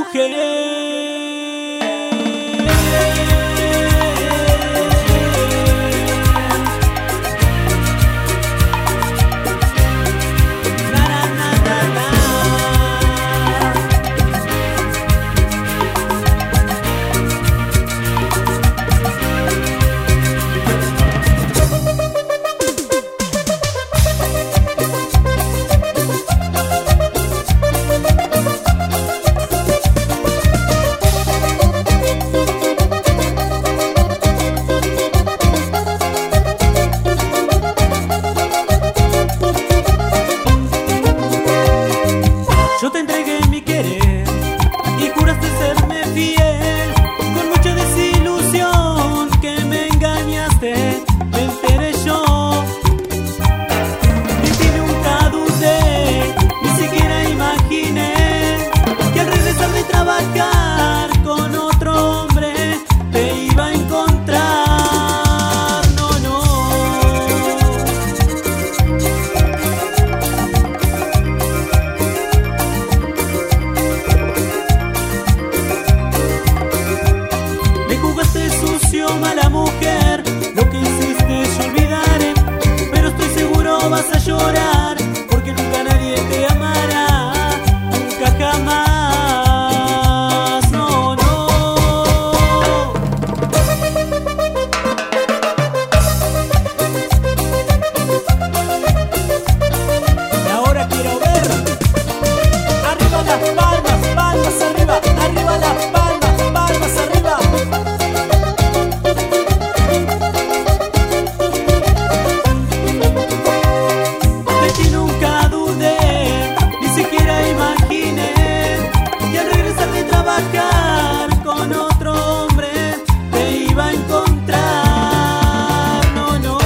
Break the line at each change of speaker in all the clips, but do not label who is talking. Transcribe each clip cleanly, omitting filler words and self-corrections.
mujer. Yo te entregué mi querer y juraste serme fiel. Con mucha desilusión que me engañaste, me enteré yo. De ti nunca dudé, ni siquiera imaginé que al regresar de trabajar con otro hombre te iba a encontrar. No, no. Sucio, mala mujer, lo que hiciste yo olvidaré, pero estoy seguro vas a llorar, porque nunca nadie te amará, nunca jamás, no, no. Y ahora quiero ver, arriba las palmas, palmas arriba, arriba las palmas, palmas arriba. Con otro hombre te iba a encontrar, no, no.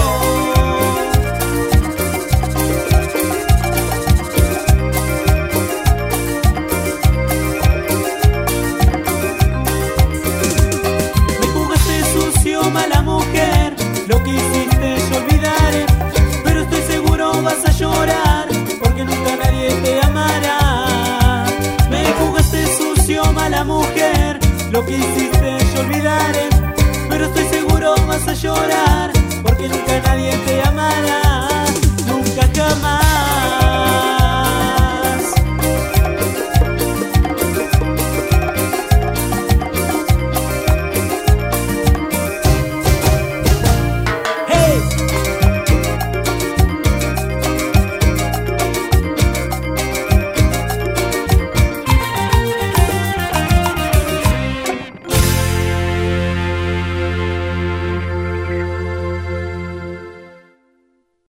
Me jugaste sucio, mala mujer, lo que hiciste yo olvidaré, pero estoy seguro vas a llorar, porque nunca nadie te amará. Me jugaste sucio, mala mujer, lo que hiciste yo olvidaré, pero estoy seguro vas a llorar, porque nunca nadie te amará, nunca jamás.